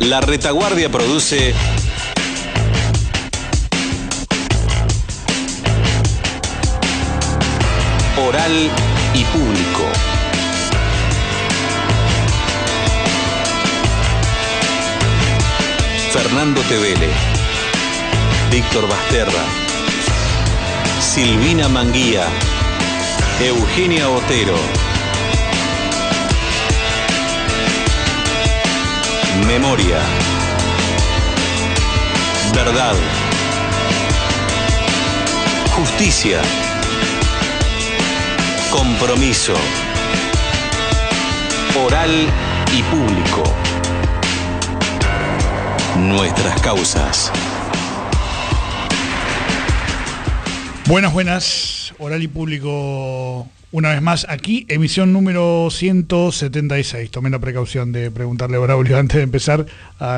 La Retaguardia produce Oral y Público. Fernando Tevele, Víctor Basterra, Silvina Manguía, Eugenia Otero. Memoria. Verdad. Justicia. Compromiso. Oral y Público. Nuestras causas. Buenas. Oral y Público, una vez más aquí, emisión número 176. Tomé la precaución de preguntarle a Braulio antes de empezar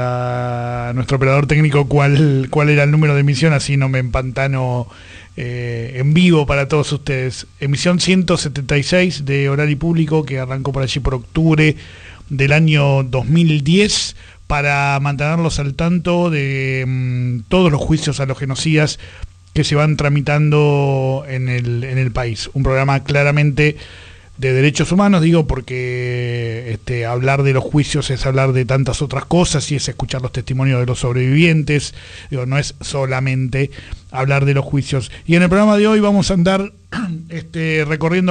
a nuestro operador técnico cuál era el número de emisión, así no me empantano en vivo para todos ustedes. Emisión 176 de Oral y Público, que arrancó por allí por octubre del año 2010, para mantenerlos al tanto de todos los juicios a los genocidas que se van tramitando en el país. Un programa claramente de derechos humanos, digo, porque hablar de los juicios es hablar de tantas otras cosas y es escuchar los testimonios de los sobrevivientes. Digo, no es solamente hablar de los juicios. Y en el programa de hoy vamos a andar recorriendo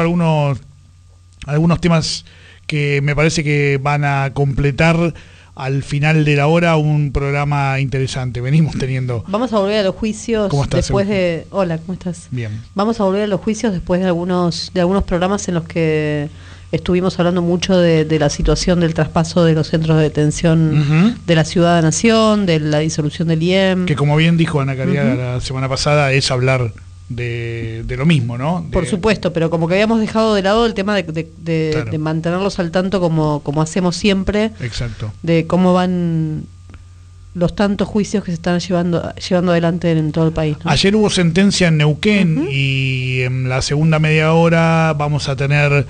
algunos temas que me parece que van a completar al final de la hora un programa interesante. Venimos teniendo... Vamos a volver a los juicios. ¿Cómo estás, después de... Hola, ¿cómo estás? Bien. Vamos a volver a los juicios después de algunos programas en los que estuvimos hablando mucho de la situación del traspaso de los centros de detención de la Ciudad-Nación, de la disolución del IEM. Que como bien dijo Ana Cariaga la semana pasada, es hablar de lo mismo, ¿no? Por supuesto, pero como que habíamos dejado de lado el tema de mantenerlos al tanto como hacemos siempre. Exacto. De cómo van los tantos juicios que se están llevando adelante en todo el país, ¿no? Ayer hubo sentencia en Neuquén y en la segunda media hora vamos a tener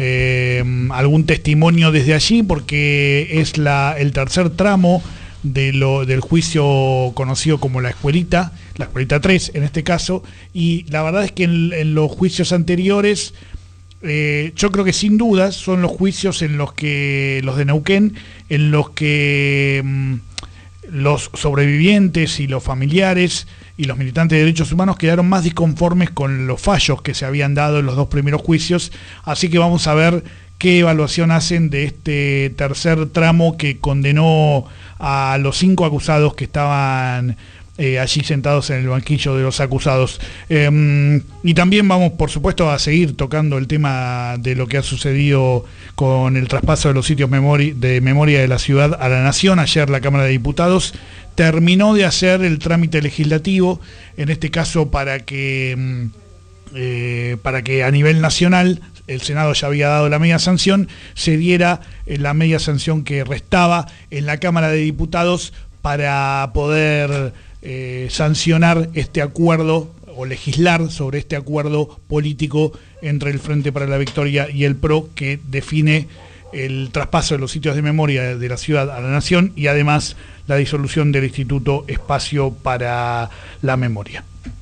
algún testimonio desde allí, porque es el tercer tramo del juicio conocido como la escuelita 3 en este caso, y la verdad es que en los juicios anteriores yo creo que sin dudas son los juicios en los que, los de Neuquén, en los que los sobrevivientes y los familiares y los militantes de derechos humanos quedaron más disconformes con los fallos que se habían dado en los dos primeros juicios, así que vamos a ver qué evaluación hacen de este tercer tramo que condenó a los 5 acusados que estaban allí sentados en el banquillo de los acusados. Y también vamos, por supuesto, a seguir tocando el tema de lo que ha sucedido con el traspaso de los sitios de memoria de la ciudad a la nación. Ayer la Cámara de Diputados terminó de hacer el trámite legislativo, en este caso para que a nivel nacional, el Senado ya había dado la media sanción, se diera la media sanción que restaba en la Cámara de Diputados para poder sancionar este acuerdo o legislar sobre este acuerdo político entre el Frente para la Victoria y el PRO, que define el traspaso de los sitios de memoria de la ciudad a la nación y además la disolución del Instituto Espacio para la Memoria.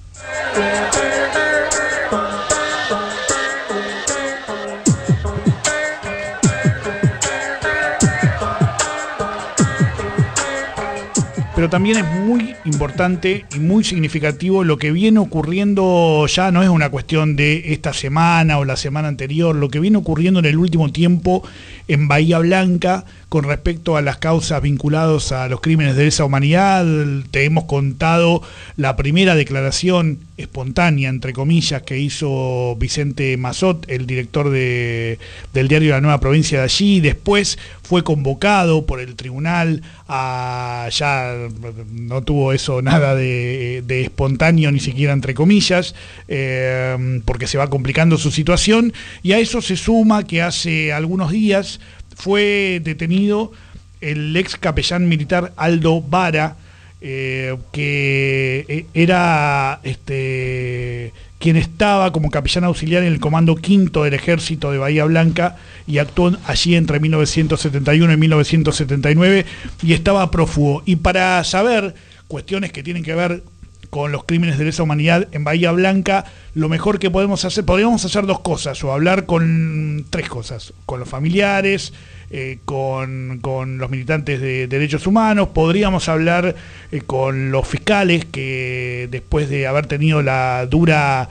Pero también es muy importante y muy significativo lo que viene ocurriendo, ya no es una cuestión de esta semana o la semana anterior, lo que viene ocurriendo en el último tiempo en Bahía Blanca con respecto a las causas vinculadas a los crímenes de lesa humanidad. Te hemos contado la primera declaración espontánea, entre comillas, que hizo Vicente Mazot, el director del diario La Nueva Provincia de allí. Después fue convocado por el tribunal ya no tuvo eso nada de espontáneo, ni siquiera entre comillas, porque se va complicando su situación, y a eso se suma que hace algunos días fue detenido el ex capellán militar Aldo Vara, que quien estaba como capellán auxiliar en el Comando Quinto del Ejército de Bahía Blanca y actuó allí entre 1971 y 1979 y estaba prófugo. Y para saber cuestiones que tienen que ver con los crímenes de lesa humanidad en Bahía Blanca, lo mejor que podemos hacer, podríamos hacer dos cosas, o hablar con tres cosas, con los familiares, con los militantes de derechos humanos, podríamos hablar con los fiscales que después de haber tenido la dura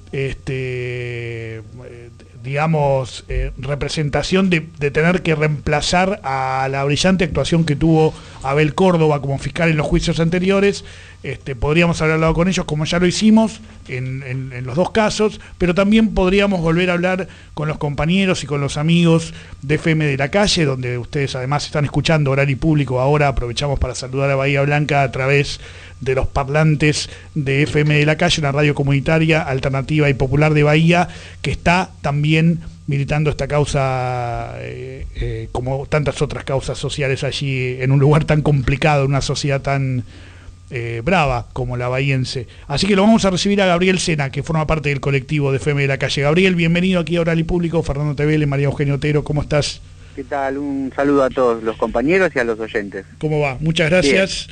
representación de tener que reemplazar a la brillante actuación que tuvo Abel Córdoba como fiscal en los juicios anteriores. Podríamos haber hablado con ellos, como ya lo hicimos en los dos casos, pero también podríamos volver a hablar con los compañeros y con los amigos de FM de la Calle, donde ustedes además están escuchando Horario Público ahora. Aprovechamos para saludar a Bahía Blanca a través de los parlantes de FM de la Calle, una radio comunitaria, alternativa y popular de Bahía, que está también militando esta causa, como tantas otras causas sociales allí, en un lugar tan complicado, en una sociedad tan brava como la bahiense. Así que lo vamos a recibir a Gabriel Sena, que forma parte del colectivo de FM de la Calle. Gabriel, bienvenido aquí a Horario Público. Fernando Tevele, María Eugenia Otero, ¿cómo estás? ¿Qué tal? Un saludo a todos los compañeros y a los oyentes. ¿Cómo va? Muchas gracias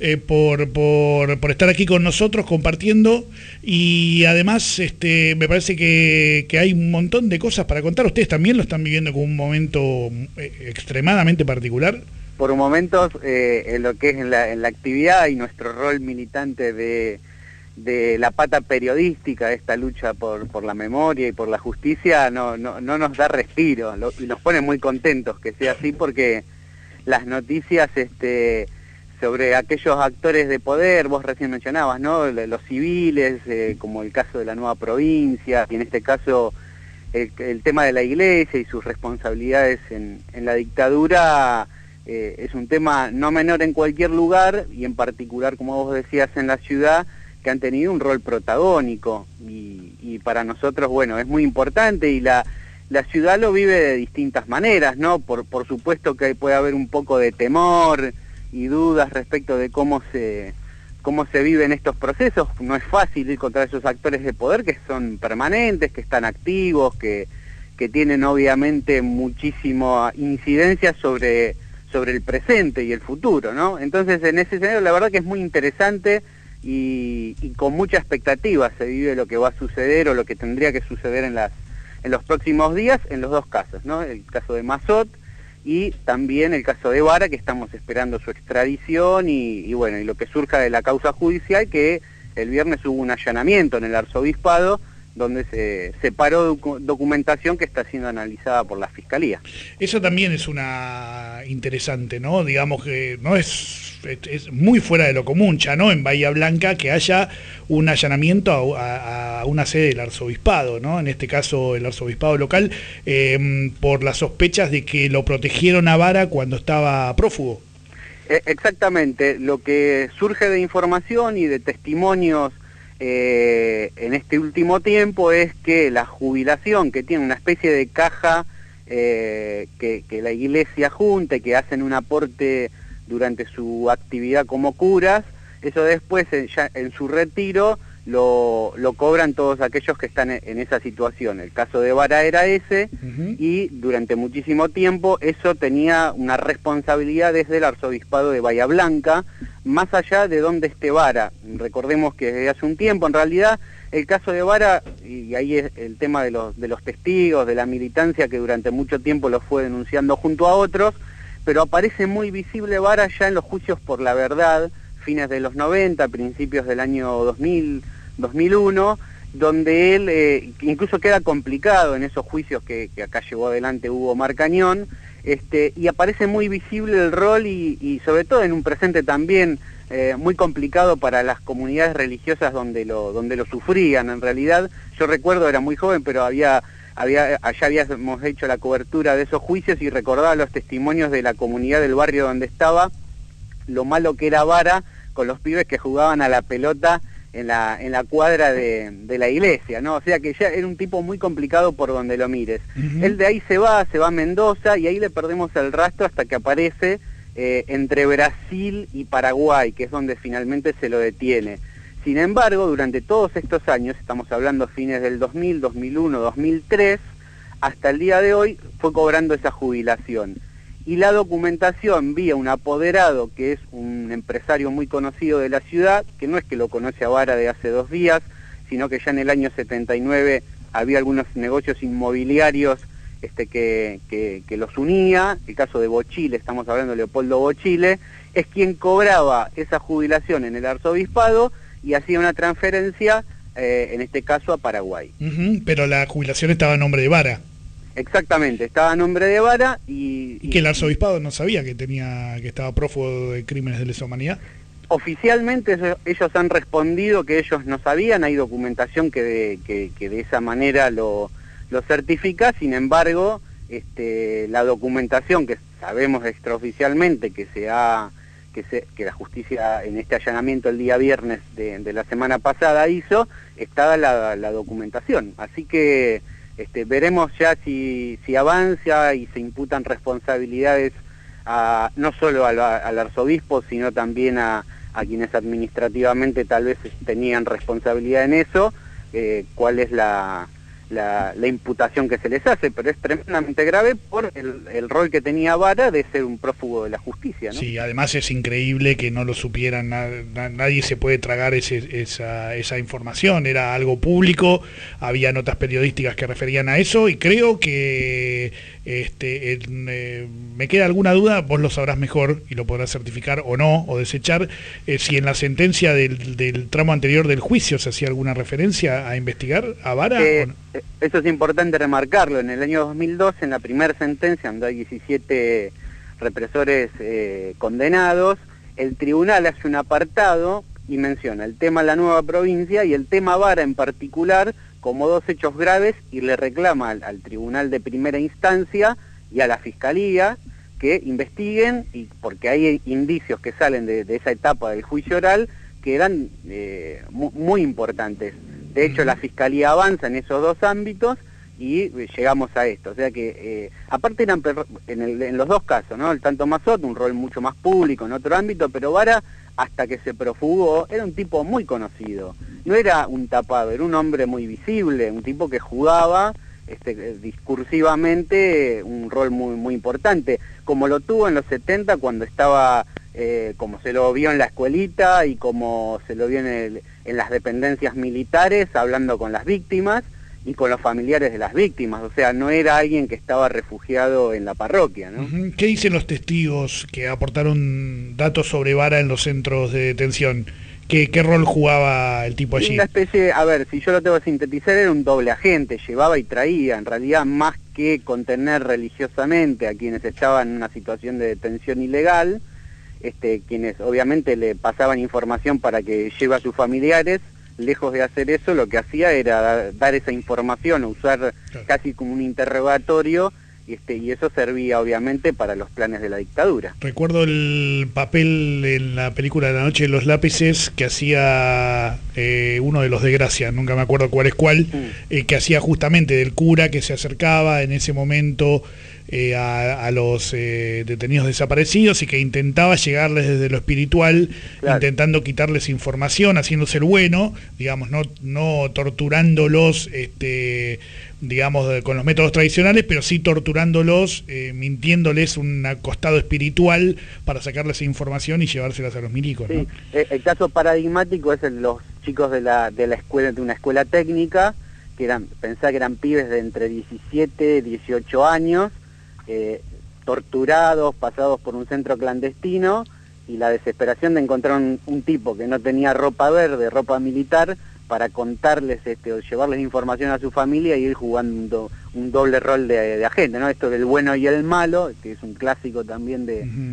por estar aquí con nosotros compartiendo, y además me parece que hay un montón de cosas para contar. ¿Ustedes también lo están viviendo como un momento extremadamente particular? Por momentos, en lo que es en la actividad y nuestro rol militante de la pata periodística de esta lucha por la memoria y por la justicia, no nos da respiro, y nos pone muy contentos que sea así, porque las noticias sobre aquellos actores de poder, vos recién mencionabas, ¿no? Los civiles, como el caso de la nueva provincia, y en este caso el tema de la iglesia y sus responsabilidades en la dictadura, es un tema no menor en cualquier lugar, y en particular, como vos decías, en la ciudad, que han tenido un rol protagónico, y para nosotros, bueno, es muy importante, y la ciudad lo vive de distintas maneras, ¿no? Por supuesto que puede haber un poco de temor y dudas respecto de cómo se viven estos procesos. No es fácil ir contra esos actores de poder que son permanentes, que están activos, que tienen obviamente muchísima incidencia sobre el presente y el futuro, ¿no? Entonces, en ese escenario, la verdad que es muy interesante, y con mucha expectativa se vive lo que va a suceder, o lo que tendría que suceder en los próximos días, en los dos casos, ¿no? El caso de Mazot y también el caso de Vara, que estamos esperando su extradición, y bueno, y lo que surja de la causa judicial, que el viernes hubo un allanamiento en el arzobispado, donde se separó documentación que está siendo analizada por la Fiscalía. Eso también es una interesante, ¿no? Digamos que no es muy fuera de lo común ya, ¿no? En Bahía Blanca, que haya un allanamiento a una sede del arzobispado, ¿no? En este caso el arzobispado local, por las sospechas de que lo protegieron a Vara cuando estaba prófugo. Exactamente, lo que surge de información y de testimonios en este último tiempo es que la jubilación, que tiene una especie de caja que la iglesia junta, que hacen un aporte durante su actividad como curas, eso después ya en su retiro lo cobran todos aquellos que están en esa situación. El caso de Vara era ese, y durante muchísimo tiempo eso tenía una responsabilidad desde el arzobispado de Bahía Blanca, más allá de dónde esté Vara. Recordemos que desde hace un tiempo, en realidad, el caso de Vara, y ahí es el tema de los testigos, de la militancia que durante mucho tiempo lo fue denunciando junto a otros, pero aparece muy visible Vara ya en los juicios por la verdad, fines de los 90, principios del año 2001, donde él incluso queda complicado en esos juicios que acá llevó adelante Hugo Marcañón, y aparece muy visible el rol, y sobre todo en un presente también muy complicado para las comunidades religiosas donde lo sufrían. En realidad, yo recuerdo, era muy joven, pero allá habíamos hecho la cobertura de esos juicios, y recordaba los testimonios de la comunidad del barrio donde estaba, lo malo que era Vara con los pibes que jugaban a la pelota en la cuadra de la iglesia, ¿no? O sea que ya era un tipo muy complicado por donde lo mires. Él de ahí se va a Mendoza, y ahí le perdemos el rastro hasta que aparece entre Brasil y Paraguay, que es donde finalmente se lo detiene. Sin embargo, durante todos estos años, estamos hablando fines del 2000, 2001, 2003, hasta el día de hoy fue cobrando esa jubilación. Y la documentación vía un apoderado, que es un empresario muy conocido de la ciudad, que no es que lo conoce a Vara de hace 2 días, sino que ya en el año 79 había algunos negocios inmobiliarios que los unía. El caso de Bochile, estamos hablando de Leopoldo Bochile, es quien cobraba esa jubilación en el arzobispado y hacía una transferencia, en este caso a Paraguay. Pero la jubilación estaba a nombre de Vara. Exactamente, estaba a nombre de Vara y que el arzobispado no sabía que estaba prófugo de crímenes de lesa humanidad. Oficialmente ellos han respondido que ellos no sabían, hay documentación que de esa manera lo certifica. Sin embargo, la documentación que sabemos extraoficialmente que la justicia en este allanamiento el día viernes de la semana pasada hizo, estaba la documentación. Así que veremos ya si avanza y se imputan responsabilidades no solo al arzobispo, sino también a quienes administrativamente tal vez tenían responsabilidad en eso, cuál es la imputación que se les hace, pero es tremendamente grave por el rol que tenía Vara de ser un prófugo de la justicia, ¿no? Sí, además es increíble que no lo supieran, nadie se puede tragar esa información, era algo público, había notas periodísticas que referían a eso, y creo que me queda alguna duda, vos lo sabrás mejor y lo podrás certificar o no, o desechar, si en la sentencia del tramo anterior del juicio se hacía alguna referencia a investigar a Vara o no. Eso es importante remarcarlo. En el año 2002, en la primera sentencia, donde hay 17 represores condenados, el tribunal hace un apartado y menciona el tema de la nueva provincia y el tema Vara en particular como 2 hechos graves, y le reclama al tribunal de primera instancia y a la fiscalía que investiguen, y porque hay indicios que salen de esa etapa del juicio oral que eran muy importantes. De hecho, la Fiscalía avanza en esos 2 ámbitos y llegamos a esto. O sea que, aparte eran en los 2 casos, ¿no? El tanto Mazot, un rol mucho más público en otro ámbito, pero Vara, hasta que se profugó, era un tipo muy conocido. No era un tapado, era un hombre muy visible, un tipo que jugaba discursivamente un rol muy importante, como lo tuvo en los 70 cuando estaba... como se lo vio en la escuelita y como se lo vio en las dependencias militares, hablando con las víctimas y con los familiares de las víctimas. O sea, no era alguien que estaba refugiado en la parroquia, ¿no? ¿Qué dicen los testigos que aportaron datos sobre Vara en los centros de detención? ¿Qué rol jugaba el tipo allí? Una especie, a ver, si yo lo tengo que sintetizar, era un doble agente, llevaba y traía, en realidad más que contener religiosamente a quienes estaban en una situación de detención ilegal, quienes obviamente le pasaban información para que lleve a sus familiares, lejos de hacer eso, lo que hacía era dar esa información, usar casi como un interrogatorio, y eso servía obviamente para los planes de la dictadura. Recuerdo el papel en la película de La Noche de los Lápices que hacía uno de los de Gracia, nunca me acuerdo cuál es cuál, que hacía justamente del cura que se acercaba en ese momento a los detenidos desaparecidos y que intentaba llegarles desde lo espiritual, claro, intentando quitarles información, haciéndose el bueno, digamos, no torturándolos, digamos, con los métodos tradicionales, pero sí torturándolos, mintiéndoles un costado espiritual para sacarles información y llevárselas a los milicos, ¿no? Sí. El caso paradigmático es los chicos de la escuela, de una escuela técnica, que pensá que eran pibes de entre 17 y 18 años, torturados, pasados por un centro clandestino, y la desesperación de encontrar un tipo que no tenía ropa verde, ropa militar, para contarles o llevarles información a su familia y ir jugando un doble rol de agente, ¿no? Esto del bueno y el malo, que es un clásico también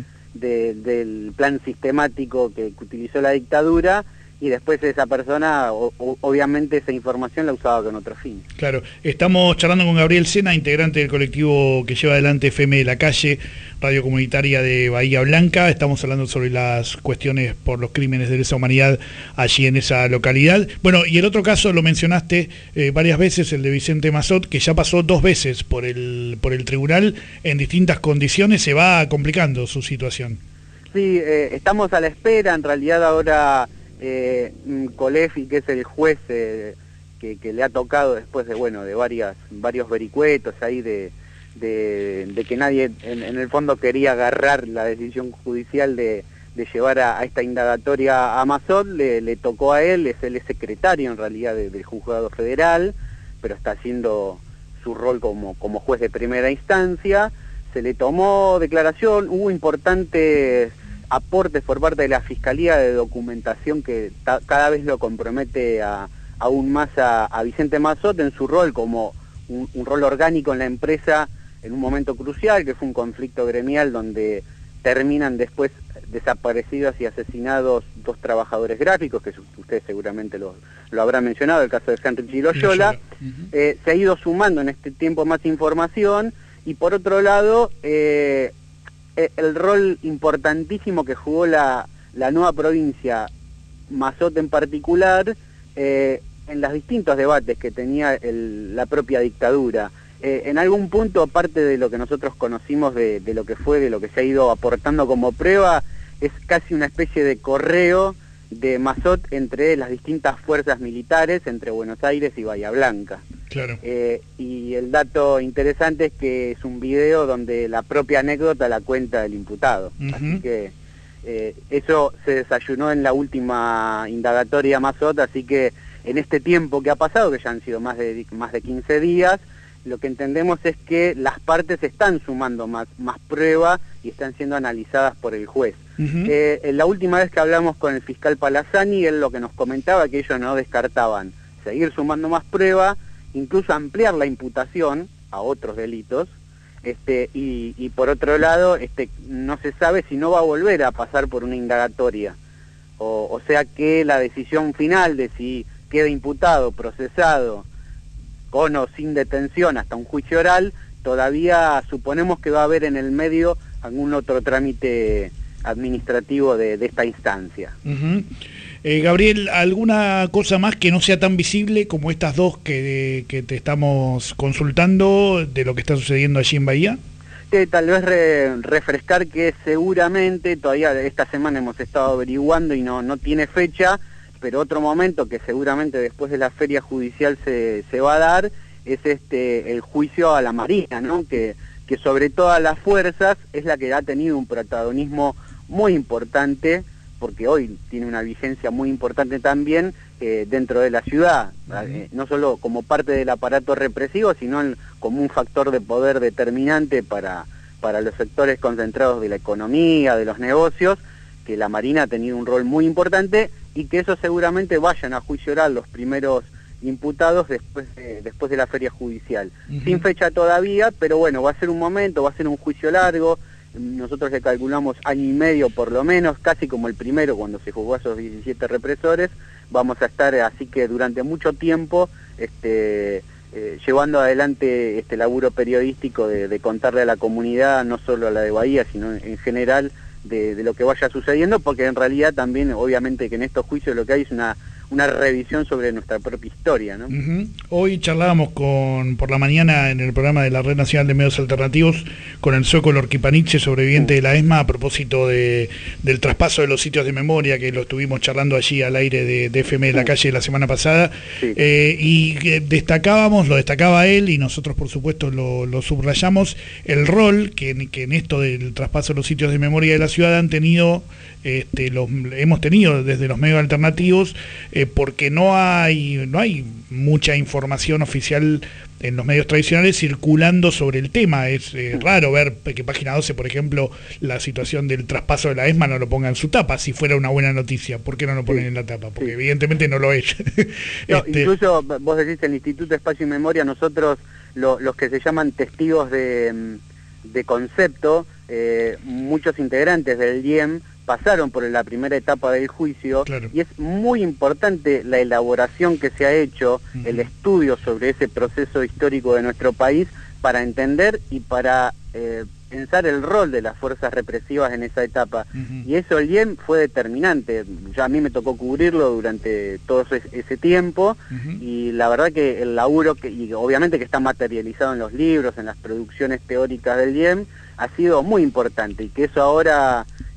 del plan sistemático que utilizó la dictadura, y después esa persona, obviamente esa información la usaba con otro fin. Claro, estamos charlando con Gabriel Sena, integrante del colectivo que lleva adelante FM de la Calle, radio comunitaria de Bahía Blanca. Estamos hablando sobre las cuestiones por los crímenes de lesa humanidad allí en esa localidad. Bueno, y el otro caso lo mencionaste varias veces, el de Vicente Mazot, que ya pasó 2 veces por el tribunal en distintas condiciones. Se va complicando su situación. Sí, estamos a la espera. En realidad ahora Colefi, que es el juez que le ha tocado después de, bueno, de varios vericuetos ahí de que nadie en el fondo quería agarrar la decisión judicial de llevar a esta indagatoria a Mazot, le tocó a él, él es secretario en realidad del juzgado federal, pero está haciendo su rol como juez de primera instancia. Se le tomó declaración, hubo importantes aportes por parte de la Fiscalía de documentación que cada vez lo compromete aún más a Vicente Mazot en su rol como un rol orgánico en la empresa en un momento crucial, que fue un conflicto gremial donde terminan después desaparecidos y asesinados 2 trabajadores gráficos, que ustedes seguramente lo habrán mencionado, el caso de Henry Loyola. Se ha ido sumando en este tiempo más información, y por otro lado, el rol importantísimo que jugó la nueva provincia, Mazot en particular, en los distintos debates que tenía la propia dictadura. En algún punto, aparte de lo que nosotros conocimos de lo que se ha ido aportando como prueba, es casi una especie de correo de Mazot entre las distintas fuerzas militares, entre Buenos Aires y Bahía Blanca. Claro. Y el dato interesante es que es un video donde la propia anécdota la cuenta el imputado. Así que eso se desayunó en la última indagatoria Mazot, así que en este tiempo que ha pasado, que ya han sido más de 15 días, lo que entendemos es que las partes están sumando más prueba y están siendo analizadas por el juez. La última vez que hablamos con el fiscal Palazani, él lo que nos comentaba que ellos no descartaban seguir sumando más prueba, incluso ampliar la imputación a otros delitos, y por otro lado, no se sabe si no va a volver a pasar por una indagatoria. O sea que la decisión final de si queda imputado, procesado, con o sin detención hasta un juicio oral, todavía suponemos que va a haber en el medio algún otro trámite administrativo de esta instancia. Gabriel, ¿alguna cosa más que no sea tan visible como estas dos que te estamos consultando de lo que está sucediendo allí en Bahía? Tal vez refrescar que seguramente, todavía esta semana hemos estado averiguando y no tiene fecha, pero otro momento que seguramente después de la feria judicial se va a dar es el juicio a la Marina, ¿no? Que sobre todas las fuerzas es la que ha tenido un protagonismo muy importante, porque hoy tiene una vigencia muy importante también dentro de la ciudad, no solo como parte del aparato represivo, sino como un factor de poder determinante para los sectores concentrados de la economía, de los negocios, que la Marina ha tenido un rol muy importante, y que eso seguramente vayan a juicio oral los primeros imputados después de la feria judicial. Sin fecha todavía, pero bueno, va a ser un momento, va a ser un juicio largo. Nosotros le calculamos año y medio por lo menos, casi como el primero cuando se juzgó a esos 17 represores. Vamos a estar así que durante mucho tiempo llevando adelante este laburo periodístico de contarle a la comunidad, no solo a la de Bahía, sino en general, de lo que vaya sucediendo, porque en realidad también, obviamente, que en estos juicios lo que hay es una revisión sobre nuestra propia historia, ¿no? Hoy charlábamos por la mañana en el programa de la Red Nacional de Medios Alternativos con el Zócolo Orquipaniche, sobreviviente de la ESMA, a propósito del traspaso de los sitios de memoria, que lo estuvimos charlando allí al aire de FM de la Calle la semana pasada, y lo destacaba él, y nosotros por supuesto lo subrayamos, el rol que en esto del traspaso de los sitios de memoria de la ciudad hemos tenido desde los medios alternativos, porque no hay mucha información oficial en los medios tradicionales circulando sobre el tema. Es raro ver que Página 12, por ejemplo, la situación del traspaso de la ESMA no lo ponga en su tapa. Si fuera una buena noticia, ¿por qué no lo ponen en la tapa? Porque evidentemente no lo es. Incluso vos decís el Instituto Espacio y Memoria, nosotros los que se llaman testigos de concepto, muchos integrantes del DIEM pasaron por la primera etapa del juicio, y es muy importante la elaboración que se ha hecho, el estudio sobre ese proceso histórico de nuestro país, para entender y para pensar el rol de las fuerzas represivas en esa etapa. Y eso el DIEM fue determinante. Ya a mí me tocó cubrirlo durante todo ese tiempo, y la verdad que el laburo, y obviamente que está materializado en los libros, en las producciones teóricas del DIEM, ha sido muy importante, y que eso ahora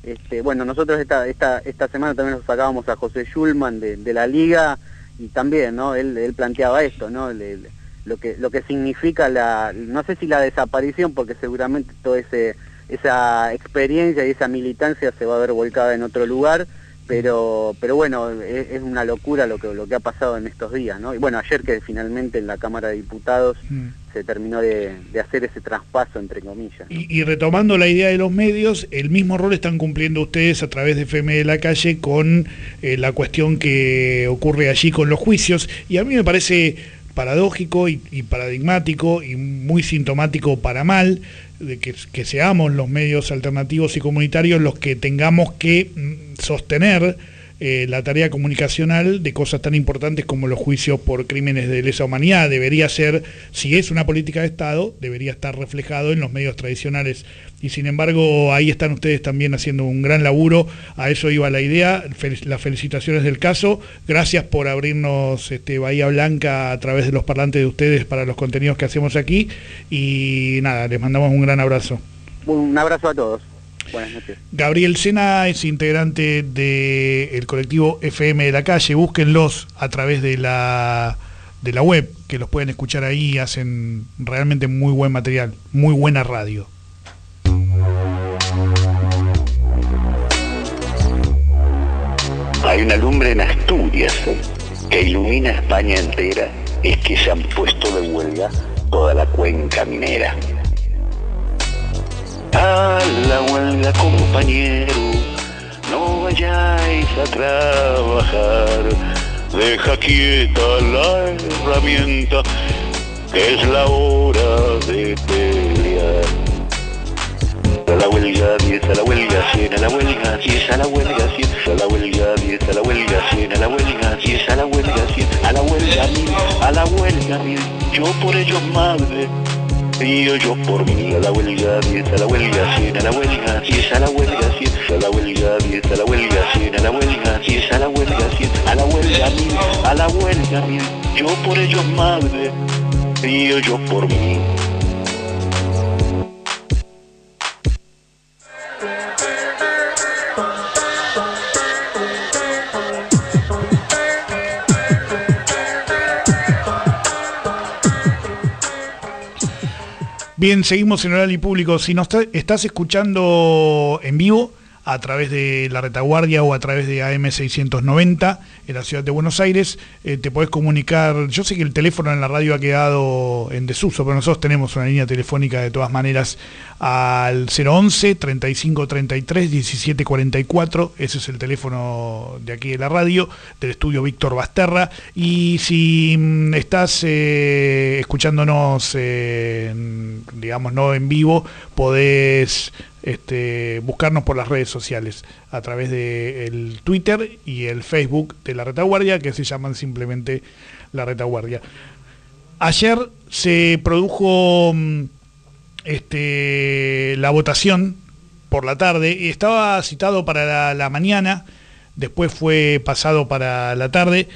Bueno, nosotros esta semana también nos sacábamos a José Schulman de la Liga, y también, ¿no? Él planteaba esto, ¿no? Lo que significa no sé si la desaparición, porque seguramente toda esa experiencia y esa militancia se va a ver volcada en otro lugar, pero bueno, es una locura lo que ha pasado en estos días, ¿no? Y bueno, ayer que finalmente en la Cámara de Diputados se terminó de hacer ese traspaso, entre comillas, ¿no? Y retomando la idea de los medios, el mismo rol están cumpliendo ustedes a través de FM de la Calle con la cuestión que ocurre allí con los juicios, y a mí me parece paradójico y paradigmático y muy sintomático para mal de que seamos los medios alternativos y comunitarios los que tengamos que sostener la tarea comunicacional de cosas tan importantes como los juicios por crímenes de lesa humanidad. Debería ser, si es una política de Estado, debería estar reflejado en los medios tradicionales, y sin embargo ahí están ustedes también haciendo un gran laburo. A eso iba la idea. Las felicitaciones del caso, gracias por abrirnos Bahía Blanca a través de los parlantes de ustedes para los contenidos que hacemos aquí, y nada, les mandamos un gran abrazo. Un abrazo a todos. Buenas noches. Gabriel Sena es integrante del colectivo FM de la Calle. Búsquenlos a través de la web, que los pueden escuchar ahí. Hacen realmente muy buen material, muy buena radio. Hay una lumbre en Asturias que ilumina España entera. Es que se han puesto de huelga toda la cuenca minera. A la huelga, compañero, no vayáis a trabajar, deja quieta la herramienta, que es la hora de pelear. A la huelga 10, a la huelga 100, a la huelga 10, a la huelga 100, a la huelga 10, a la huelga 100, a la huelga 10, a la huelga 100, a la huelga 1000, a la huelga 1000, yo por ellos madre. Y yo por mí, a la huelga 10, a la huelga 100, a la huelga 10, a la huelga 100, a la huelga 10, a la huelga 100, a la huelga 10, a la huelga 100, a la huelga 1000, a la huelga 1000, yo por ellos madre, y yo por mí. Bien, seguimos en Oral y Público. Si nos estás escuchando en vivo a través de La Retaguardia o a través de AM690 en la ciudad de Buenos Aires, te podés comunicar. Yo sé que el teléfono en la radio ha quedado en desuso, pero nosotros tenemos una línea telefónica de todas maneras al 011 35 33 17 44. Ese es el teléfono de aquí de la radio, del estudio Víctor Basterra. Y si estás escuchándonos, digamos, no en vivo, podés buscarnos por las redes sociales a través del Twitter y el Facebook de La Retaguardia, que se llaman simplemente La Retaguardia. Ayer se produjo la votación por la tarde, y estaba citado para la mañana, después fue pasado para la tarde,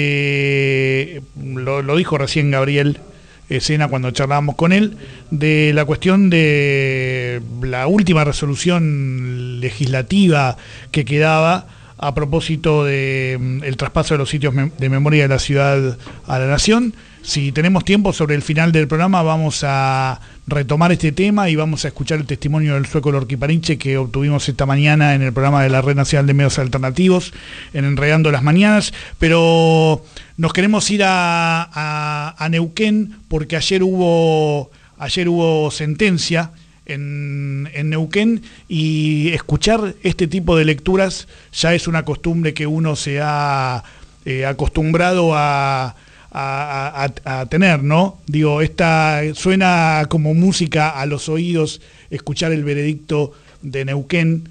lo dijo recién Gabriel Sena cuando charlábamos con él, de la cuestión de la última resolución legislativa que quedaba a propósito de el traspaso de los sitios de memoria de la ciudad a la nación. Si tenemos tiempo, sobre el final del programa vamos a retomar este tema y vamos a escuchar el testimonio del sueco Lorquipaniche que obtuvimos esta mañana en el programa de la Red Nacional de Medios Alternativos, en Enredando las Mañanas, pero nos queremos ir a Neuquén, porque ayer hubo sentencia en Neuquén, y escuchar este tipo de lecturas ya es una costumbre que uno se ha acostumbrado a tener, ¿no? Digo, esta suena como música a los oídos escuchar el veredicto de Neuquén,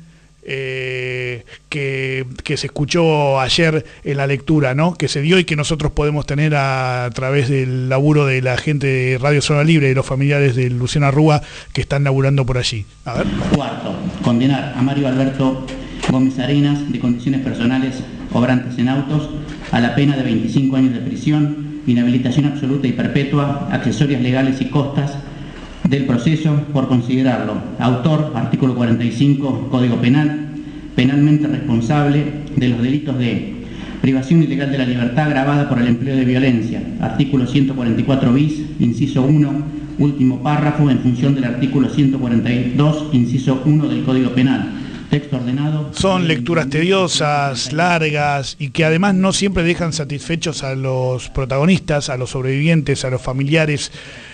que se escuchó ayer en la lectura, ¿no? Que se dio y que nosotros podemos tener a través del laburo de la gente de Radio Zona Libre y los familiares de Luciano Arrúa que están laburando por allí. A ver. Cuarto, condenar a Mario Alberto Gómez Arenas, de condiciones personales obrantes en autos, a la pena de 25 años de prisión, inhabilitación absoluta y perpetua, accesorias legales y costas del proceso, por considerarlo autor, artículo 45, Código Penal, penalmente responsable de los delitos de privación ilegal de la libertad agravada por el empleo de violencia, artículo 144 bis, inciso 1, último párrafo, en función del artículo 142, inciso 1 del Código Penal. Texto ordenado. Son lecturas tediosas, largas y que además no siempre dejan satisfechos a los protagonistas, a los sobrevivientes, a los familiares.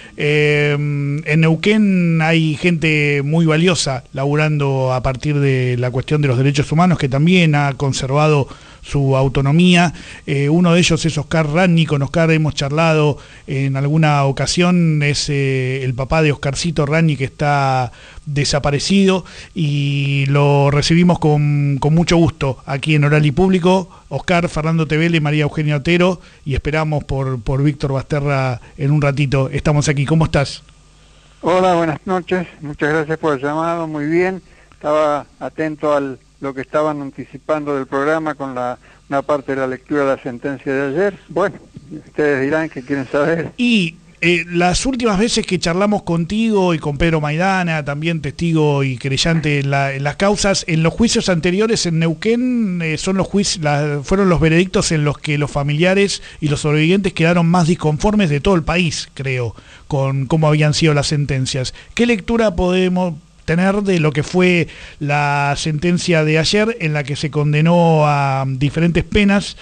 En Neuquén hay gente muy valiosa laburando a partir de la cuestión de los derechos humanos, que también ha conservado su autonomía. Uno de ellos es Oscar Ranni. Con Oscar hemos charlado en alguna ocasión. Es el papá de Oscarcito Ranni, que está desaparecido, y lo recibimos con mucho gusto aquí en Oral y Público. Oscar, Fernando Tevele, María Eugenia Otero, y esperamos por Víctor Basterra en un ratito. Estamos aquí. ¿Cómo estás? Hola, buenas noches. Muchas gracias por el llamado. Muy bien. Estaba atento a lo que estaban anticipando del programa con una parte de la lectura de la sentencia de ayer. Bueno, ustedes dirán que quieren saber. Y las últimas veces que charlamos contigo y con Pedro Maidana, también testigo y querellante en las causas, en los juicios anteriores en Neuquén fueron los veredictos en los que los familiares y los sobrevivientes quedaron más disconformes de todo el país, creo, con cómo habían sido las sentencias. ¿Qué lectura podemos tener de lo que fue la sentencia de ayer, en la que se condenó a diferentes penas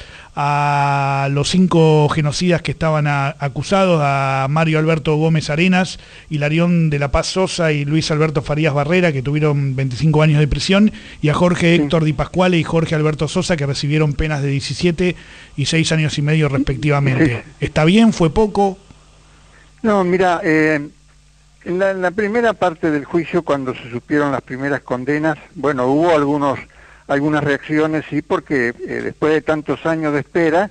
a los 5 genocidas que estaban acusados, a Mario Alberto Gómez Arenas, Hilarión de la Paz Sosa y Luis Alberto Farías Barrera, que tuvieron 25 años de prisión, y a Jorge Héctor Di Pasquale y Jorge Alberto Sosa, que recibieron penas de 17 y 6 años y medio respectivamente? ¿Está bien? ¿Fue poco? No, mira, en la primera parte del juicio, cuando se supieron las primeras condenas, bueno, hubo algunas reacciones, sí, porque después de tantos años de espera,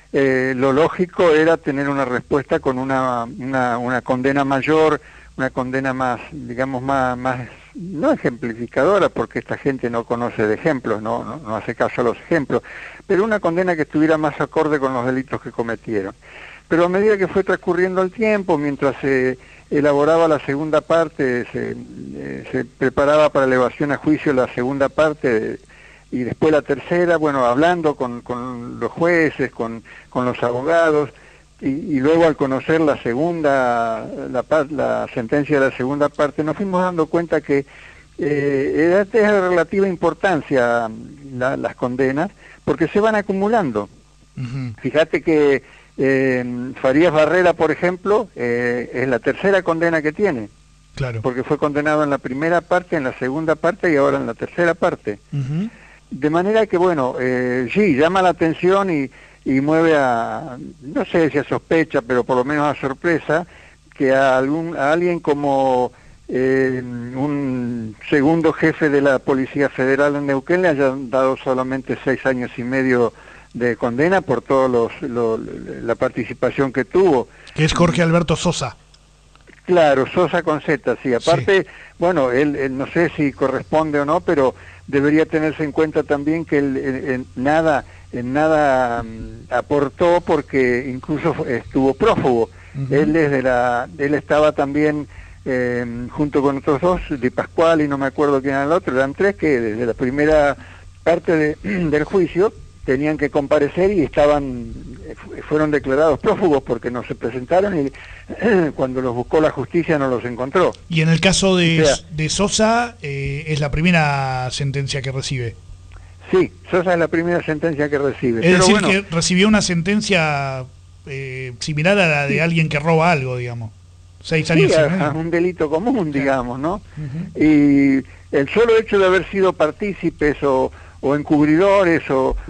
lo lógico era tener una respuesta con una condena mayor, una condena más, digamos, más no ejemplificadora, porque esta gente no conoce de ejemplos, no hace caso a los ejemplos, pero una condena que estuviera más acorde con los delitos que cometieron. Pero a medida que fue transcurriendo el tiempo, mientras se elaboraba la segunda parte, se preparaba para elevación a juicio la segunda parte y después la tercera, bueno, hablando con los jueces, con los abogados, y luego al conocer la sentencia de la segunda parte, nos fuimos dando cuenta que era de relativa importancia las condenas, porque se van acumulando. Uh-huh. Fíjate que Farías Barrera, por ejemplo, es la tercera condena que tiene. Claro. Porque fue condenado en la primera parte, en la segunda parte y ahora en la tercera parte. Uh-huh. De manera que, bueno, sí, llama la atención y mueve no sé si a sospecha, pero por lo menos a sorpresa, que a alguien como un segundo jefe de la Policía Federal en Neuquén le hayan dado solamente 6 años y medio de condena por toda la participación que tuvo. Que es Jorge Alberto Sosa. Claro, Sosa con Z, sí. Aparte, sí. Bueno, él no sé si corresponde o no, pero debería tenerse en cuenta también que él en nada aportó, porque incluso estuvo prófugo. Uh-huh. Él estaba también junto con otros 2, Di Pasquale y no me acuerdo quién era el otro, eran 3 que desde la primera parte del juicio tenían que comparecer y fueron declarados prófugos porque no se presentaron, y cuando los buscó la justicia no los encontró. Y en el caso de Sosa, es la primera sentencia que recibe. Sí, Sosa es la primera sentencia que recibe. Es decir, bueno, que recibió una sentencia similar a la de alguien que roba algo, digamos. 6 años y medio. Un delito común, digamos, ¿no? Uh-huh. Y el solo hecho de haber sido partícipes o encubridores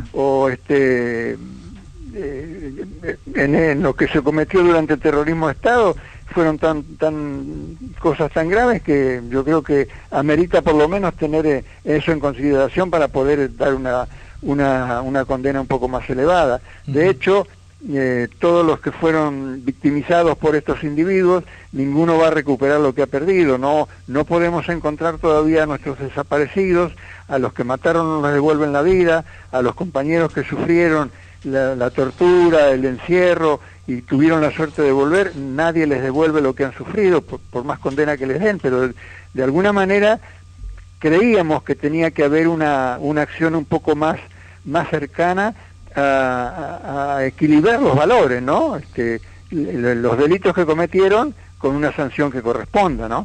en lo que se cometió durante el terrorismo de Estado, fueron cosas tan graves que yo creo que amerita por lo menos tener eso en consideración para poder dar una condena un poco más elevada. De hecho, todos los que fueron victimizados por estos individuos, ninguno va a recuperar lo que ha perdido. No podemos encontrar todavía a nuestros desaparecidos, a los que mataron no les devuelven la vida, a los compañeros que sufrieron la tortura, el encierro y tuvieron la suerte de volver, nadie les devuelve lo que han sufrido, por más condena que les den, pero de alguna manera creíamos que tenía que haber una acción un poco más cercana a equilibrar los valores, ¿no? Los delitos que cometieron con una sanción que corresponda, ¿no?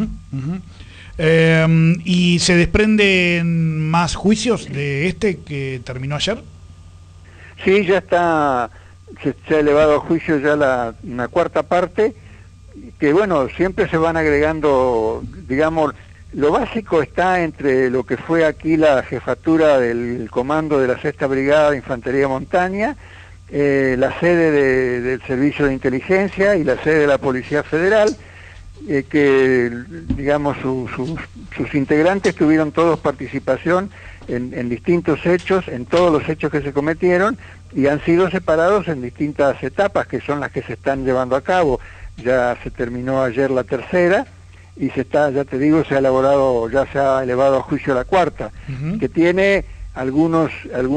¿Y se desprenden más juicios de este que terminó ayer? Sí, ya se ha elevado a juicio ya una cuarta parte, que bueno, siempre se van agregando, digamos, lo básico está entre lo que fue aquí la jefatura del comando de la 6ª Brigada de Infantería Montaña, la sede del Servicio de Inteligencia y la sede de la Policía Federal, que digamos sus integrantes tuvieron todos participación en distintos hechos, en todos los hechos que se cometieron, y han sido separados en distintas etapas, que son las que se están llevando a cabo. Ya se terminó ayer la tercera, y ya te digo, ya se ha elevado a juicio la cuarta, que tiene algunos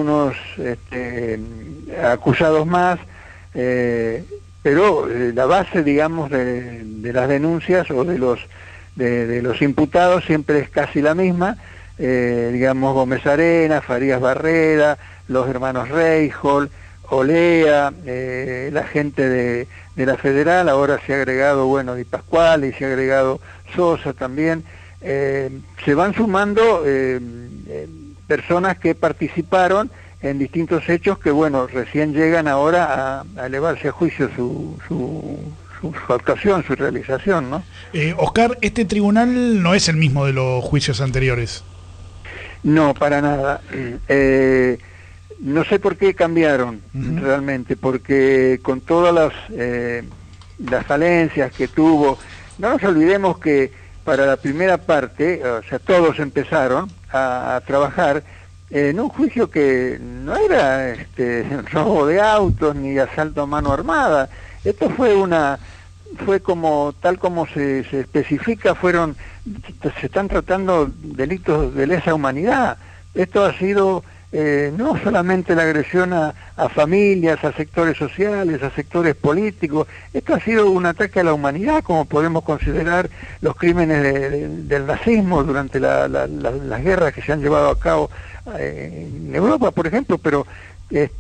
acusados más, pero la base, digamos, de las denuncias o de los imputados siempre es casi la misma, digamos, Gómez Arenas, Farías Barrera, los hermanos Reijol, Olea, la gente de la Federal, ahora se ha agregado, bueno, Di Pasquale, y se ha agregado Sosa también. Se van sumando personas que participaron en distintos hechos que, bueno, recién llegan ahora a elevarse a juicio su actuación, su realización, ¿no? Oscar, este tribunal no es el mismo de los juicios anteriores. No, para nada. No sé por qué cambiaron realmente, porque con todas las falencias que tuvo, no nos olvidemos que para la primera parte, o sea, todos empezaron a trabajar en un juicio que no era robo de autos ni asalto a mano armada. Esto fue como tal como se especifica, se están tratando delitos de lesa humanidad. Esto ha sido no solamente la agresión a familias, a sectores sociales, a sectores políticos. Esto ha sido un ataque a la humanidad, como podemos considerar los crímenes del nazismo durante las guerras que se han llevado a cabo en Europa, por ejemplo, pero es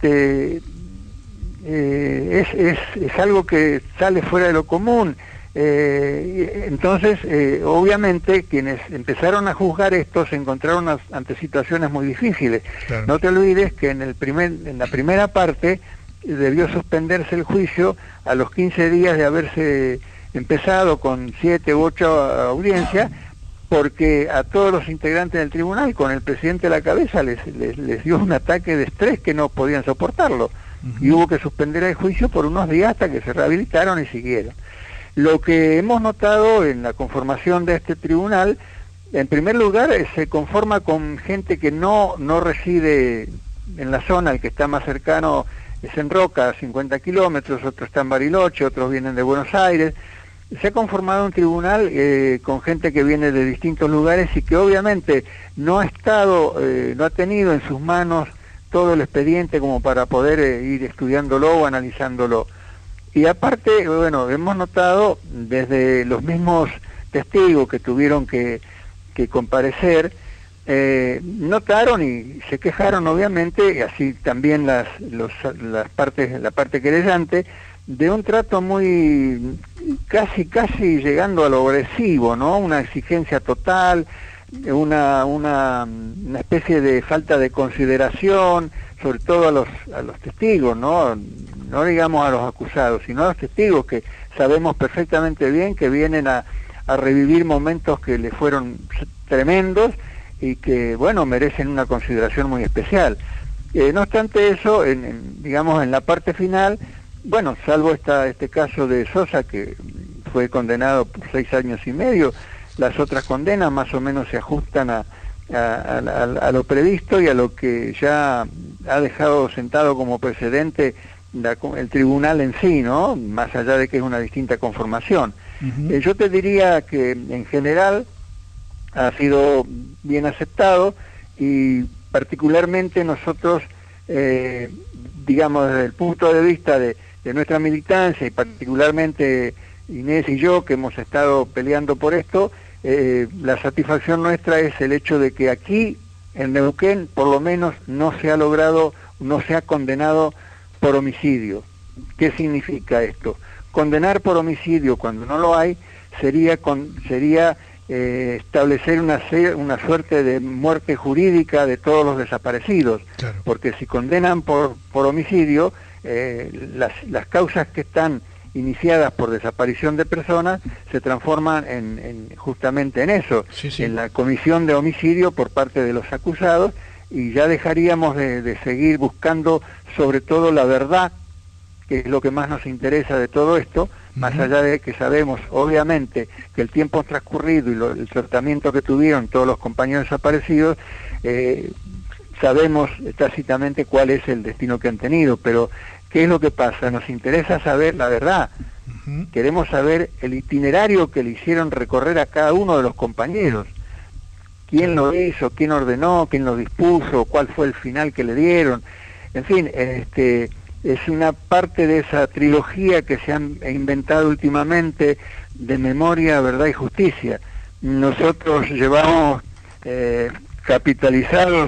algo que sale fuera de lo común. Entonces, obviamente, quienes empezaron a juzgar esto se encontraron ante situaciones muy difíciles. Claro. No te olvides que en la primera parte debió suspenderse el juicio a los 15 días de haberse empezado con 7 u 8 audiencias, porque a todos los integrantes del tribunal, con el presidente a la cabeza, les dio un ataque de estrés que no podían soportarlo. Y hubo que suspender el juicio por unos días hasta que se rehabilitaron y siguieron. Lo que hemos notado en la conformación de este tribunal, en primer lugar, se conforma con gente que no reside en la zona. El que está más cercano es en Roca, a 50 kilómetros, otro está en Bariloche, otros vienen de Buenos Aires. Se ha conformado un tribunal con gente que viene de distintos lugares y que obviamente no ha tenido en sus manos todo el expediente como para poder ir estudiándolo o analizándolo. Y aparte, bueno, hemos notado desde los mismos testigos que tuvieron que comparecer, notaron y se quejaron obviamente, y así también la parte querellante, de un trato muy casi llegando a lo agresivo, ¿no? Una exigencia total, una especie de falta de consideración, sobre todo a los testigos, no digamos a los acusados, sino a los testigos, que sabemos perfectamente bien que vienen a revivir momentos que le fueron tremendos y que, bueno, merecen una consideración muy especial. No obstante eso, digamos en la parte final, bueno, salvo este caso de Sosa, que fue condenado por 6 años y medio, las otras condenas más o menos se ajustan a lo previsto y a lo que ya ha dejado sentado como precedente el tribunal en sí, ¿no? Más allá de que es una distinta conformación. Yo te diría que en general ha sido bien aceptado, y particularmente nosotros, digamos, desde el punto de vista de nuestra militancia, y particularmente Inés y yo, que hemos estado peleando por esto, la satisfacción nuestra es el hecho de que aquí en Neuquén por lo menos no se ha condenado por homicidio. ¿Qué significa esto? Condenar por homicidio cuando no lo hay sería establecer una suerte de muerte jurídica de todos los desaparecidos, claro. Porque si condenan por homicidio, las causas que están iniciadas por desaparición de personas se transforman justamente en eso, sí. En la comisión de homicidio por parte de los acusados, y ya dejaríamos de seguir buscando sobre todo la verdad, que es lo que más nos interesa de todo esto, más allá de que sabemos obviamente que el tiempo transcurrido y el tratamiento que tuvieron todos los compañeros desaparecidos, sabemos tácitamente cuál es el destino que han tenido, pero ¿qué es lo que pasa? Nos interesa saber la verdad. Queremos saber el itinerario que le hicieron recorrer a cada uno de los compañeros. ¿Quién lo hizo? ¿Quién ordenó? ¿Quién lo dispuso? ¿Cuál fue el final que le dieron? En fin, es una parte de esa trilogía que se han inventado últimamente de memoria, verdad y justicia. Nosotros llevamos capitalizados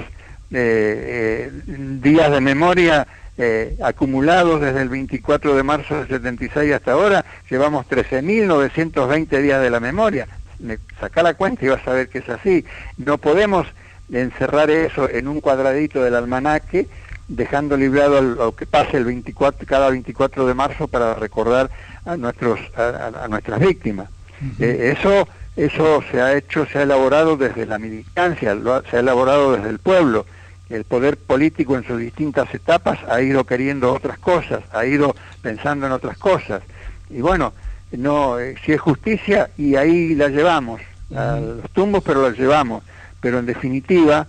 días de memoria acumulados desde el 24 de marzo del 76 hasta ahora. Llevamos 13.920 días de la memoria. Sacá la cuenta y vas a ver que es así. No podemos encerrar eso en un cuadradito del almanaque, dejando librado lo que pase cada 24 de marzo para recordar a nuestras víctimas. Eso se ha elaborado desde la militancia, se ha elaborado desde el pueblo. El poder político en sus distintas etapas ha ido queriendo otras cosas, ha ido pensando en otras cosas. Y bueno, si es justicia, y ahí la llevamos, a los tumbos, pero la llevamos. Pero en definitiva,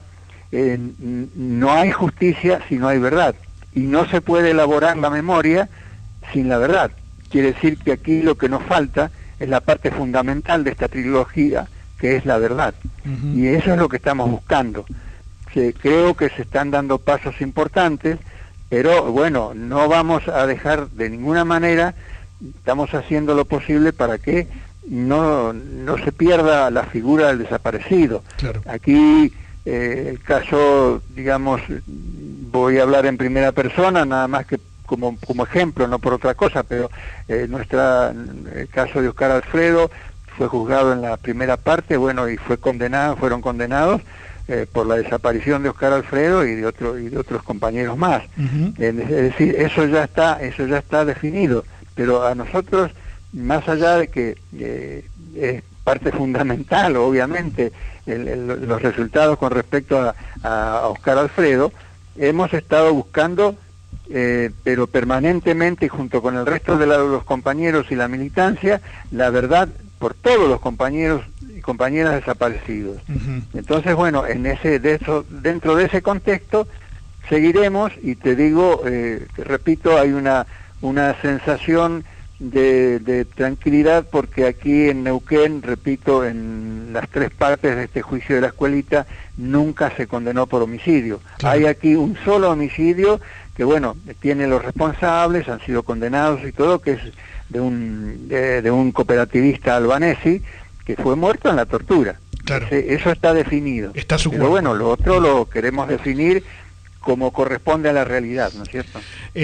no hay justicia si no hay verdad, y no se puede elaborar la memoria sin la verdad. Quiere decir que aquí lo que nos falta es la parte fundamental de esta trilogía, que es la verdad, y eso es lo que estamos buscando. Creo que se están dando pasos importantes, pero bueno, no vamos a dejar de ninguna manera, estamos haciendo lo posible para que no se pierda la figura del desaparecido. Claro. Aquí el caso, digamos, voy a hablar en primera persona, nada más que como ejemplo, no por otra cosa, pero el caso de Oscar Alfredo fue juzgado en la primera parte, bueno, y fueron condenados por la desaparición de Oscar Alfredo y de otros compañeros más. Es decir, eso ya está definido, pero a nosotros, más allá de que es parte fundamental, obviamente, los resultados con respecto a Oscar Alfredo, hemos estado buscando, pero permanentemente, junto con el resto de los compañeros y la militancia, la verdad por todos los compañeros y compañeras desaparecidos. Entonces, bueno, dentro de ese contexto seguiremos, y te digo, te repito, hay una sensación de tranquilidad, porque aquí en Neuquén, repito, en las tres partes de este juicio de la escuelita, nunca se condenó por homicidio. Claro. Hay aquí un solo homicidio que, bueno, tiene los responsables, han sido condenados y todo, que es de un cooperativista albanesi que fue muerto en la tortura. Claro. Eso está definido. Pero bueno, lo otro lo queremos definir como corresponde a la realidad, ¿no es cierto?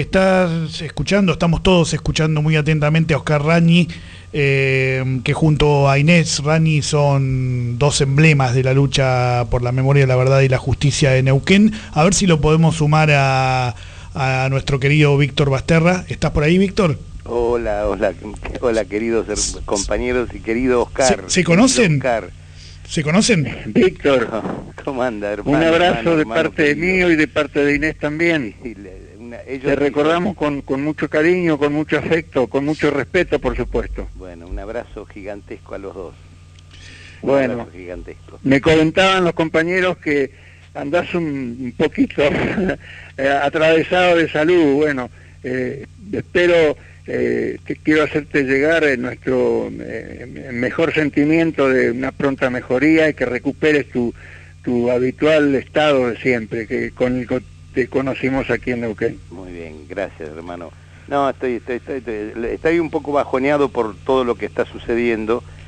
Estamos todos escuchando muy atentamente a Oscar Rañi, que junto a Inés Rañi son dos emblemas de la lucha por la memoria, la verdad y la justicia de Neuquén. A ver si lo podemos sumar a nuestro querido Víctor Basterra. ¿Estás por ahí, Víctor? Hola, queridos compañeros y querido Oscar. ¿Se conocen? Oscar. ¿Se conocen? Víctor, ¿cómo anda, hermano? Un abrazo de parte mío y de parte de Inés también. Te recordamos con mucho cariño, con mucho afecto, con mucho respeto, por supuesto. Bueno, un abrazo gigantesco a los dos. Bueno, me comentaban los compañeros que andás un poquito atravesado de salud. Bueno, espero... quiero hacerte llegar nuestro mejor sentimiento de una pronta mejoría, y que recuperes tu habitual estado de siempre, que con el que te conocimos aquí en Neuquén. Muy bien, gracias, hermano. No, estoy un poco bajoneado por todo lo que está sucediendo,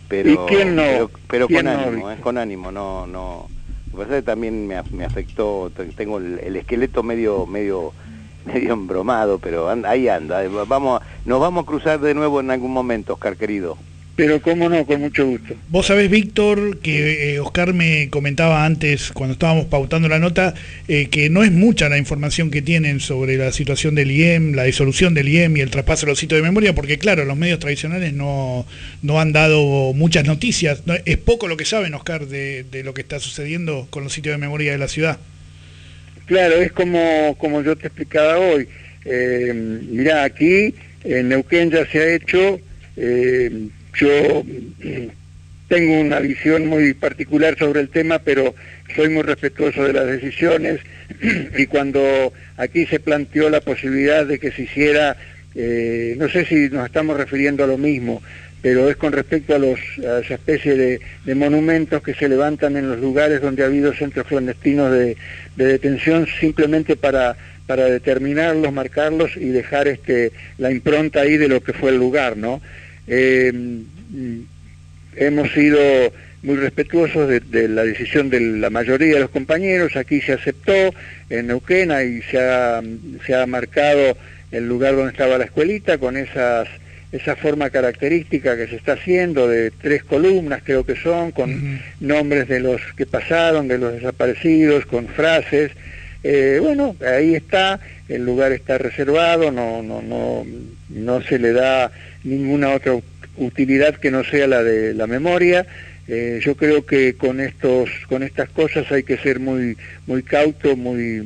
pero, ¿Y quién no? pero ¿Quién con no, ánimo, Víctor? con ánimo, no. Lo que pasa es que también me afectó, tengo el esqueleto medio embromado, pero ahí anda. Nos vamos a cruzar de nuevo en algún momento, Oscar querido. Pero cómo no, con mucho gusto. Vos sabés, Víctor, que Oscar me comentaba antes, cuando estábamos pautando la nota, que no es mucha la información que tienen sobre la situación del IEM, la disolución del IEM y el traspaso de los sitios de memoria, porque claro, los medios tradicionales no han dado muchas noticias. Es poco lo que saben, Oscar, de lo que está sucediendo con los sitios de memoria de la ciudad. Claro, es como yo te explicaba hoy. Mirá, aquí en Neuquén ya se ha hecho... Yo tengo una visión muy particular sobre el tema, pero soy muy respetuoso de las decisiones, y cuando aquí se planteó la posibilidad de que se hiciera, no sé si nos estamos refiriendo a lo mismo, pero es con respecto a esa especie de monumentos que se levantan en los lugares donde ha habido centros clandestinos de detención, simplemente para determinarlos, marcarlos y dejar la impronta ahí de lo que fue el lugar, ¿no? Hemos sido muy respetuosos de la decisión de la mayoría de los compañeros. Aquí se aceptó en Neuquén y se ha marcado el lugar donde estaba la escuelita con esa forma característica que se está haciendo de 3 columnas, creo que son, con nombres de los que pasaron, de los desaparecidos, con frases. Bueno, ahí está, el lugar está reservado, no se le da ninguna otra utilidad que no sea la de la memoria. Yo creo que con estas cosas hay que ser muy cauto, muy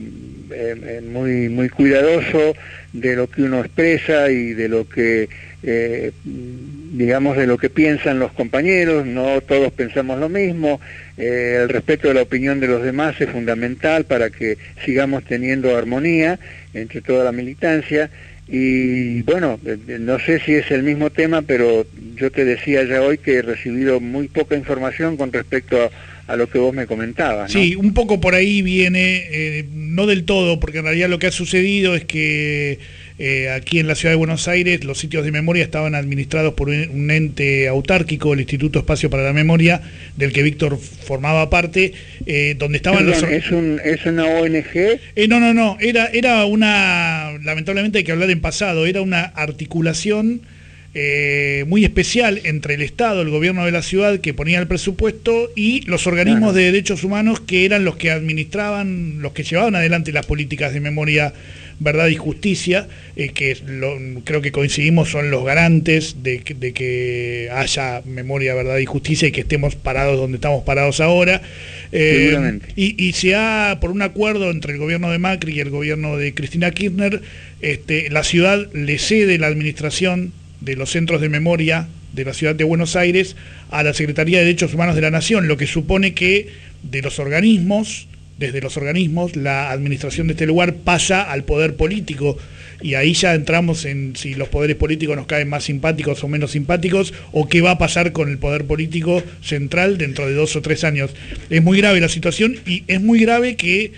cuidadoso de lo que uno expresa y de lo que digamos, de lo que piensan los compañeros. No todos pensamos lo mismo. El respeto de la opinión de los demás es fundamental para que sigamos teniendo armonía entre toda la militancia. Y bueno, no sé si es el mismo tema, pero yo te decía ya hoy que he recibido muy poca información con respecto a lo que vos me comentabas, ¿no? Sí, un poco por ahí viene, no del todo, porque en realidad lo que ha sucedido es que aquí en la ciudad de Buenos Aires los sitios de memoria estaban administrados por un ente autárquico, el Instituto Espacio para la Memoria, del que Víctor formaba parte, donde estaban ¿Es una ONG? No, era una, lamentablemente hay que hablar en pasado, era una articulación muy especial entre el Estado, el gobierno de la ciudad, que ponía el presupuesto, y los organismos de derechos humanos, que eran los que administraban, los que llevaban adelante las políticas de memoria, verdad y justicia, que creo que coincidimos son los garantes de que haya memoria, verdad y justicia, y que estemos parados donde estamos parados ahora. Y se ha, por un acuerdo entre el gobierno de Macri y el gobierno de Cristina Kirchner, la ciudad le cede la administración de los centros de memoria de la ciudad de Buenos Aires a la Secretaría de Derechos Humanos de la Nación, lo que supone que desde los organismos, la administración de este lugar pasa al poder político, y ahí ya entramos en si los poderes políticos nos caen más simpáticos o menos simpáticos, o qué va a pasar con el poder político central dentro de 2 o 3 años. Es muy grave la situación, y es muy grave que